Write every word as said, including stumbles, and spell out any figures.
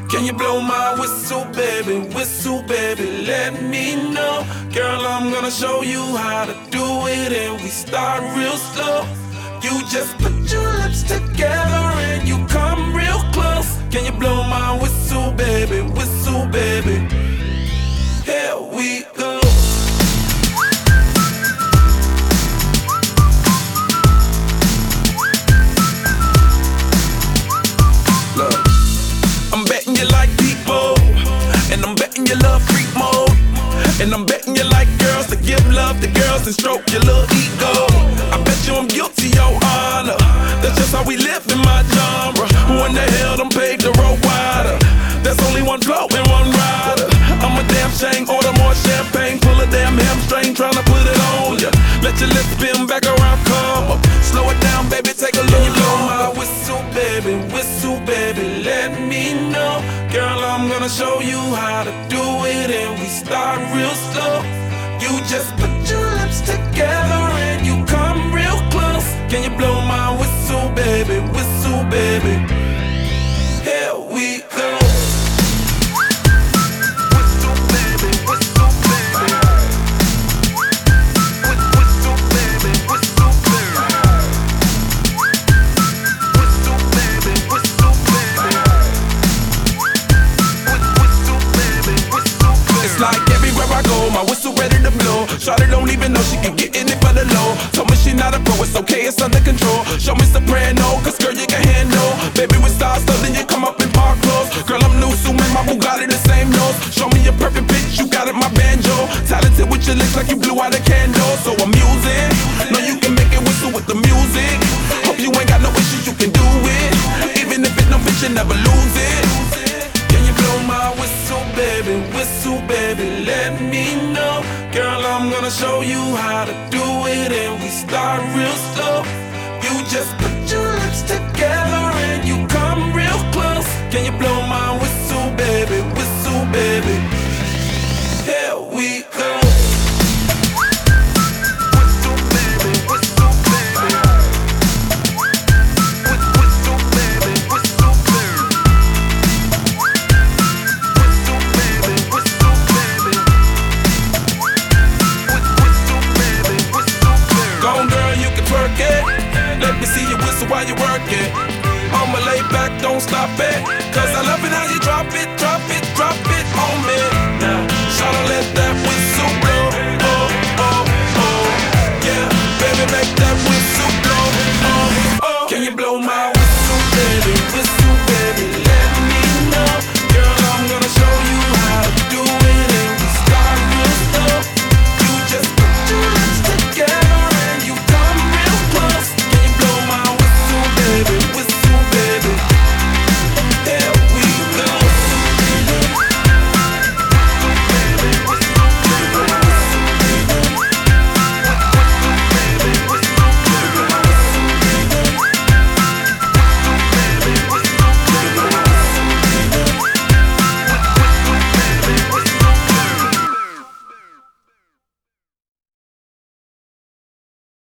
Can you blow my whistle, baby? Whistle, baby, let me know. Girl, I'm gonna show you how to do it, and we start real slow. You just put your lips together and you come real close. Can you blow my whistle, baby? Whistle, baby. Here we go. Look, I'm betting you like people, and I'm betting you love freak mode, and I'm betting you like girls to give love to girls and stroke your little ego. I bet you I'm guilty, your honor. That's just how we live in my genre. Who in the hell done paved the road wider? There's only one flow and one rider. I'm a damn shame, order more champagne, pull a damn hamstring, tryna put it on ya. Let your lips spin back around, come up. Slow it down, baby, take a look. Can you blow my whistle, baby, whistle, baby, let me know. Girl, I'm gonna show you how to do it, and we start real slow. You just put your lips together and you come real close. Can you blow my whistle, baby, whistle, baby? Here we go. My whistle ready to blow. Shawty don't even know she can get in it for the low. Told me she not a pro, it's okay, it's under control. Show me soprano, cause girl you can handle. Baby with stars, so then you come up in park clothes. Girl I'm new, so man, my Bugatti the same nose. Show me your perfect pitch, you got it, my banjo. Talented with your lips like you blew out a candle. So I'm using, know you can make it whistle with the music. Hope you ain't got no issues, you can do it. Even if it don't fit, you never lose it. Can you blow my whistle, baby, whistle, baby, let me know. Girl, I'm gonna show you how to do it, and we start real slow. You just put your lips together and you come real close. Can you blow my whistle, baby, whistle, baby? Here we go. Let me see you whistle while you work it. I'ma lay back, don't stop it. Cause I love it how you drop it, drop it, drop it on me. Now, shout out, let that whistle.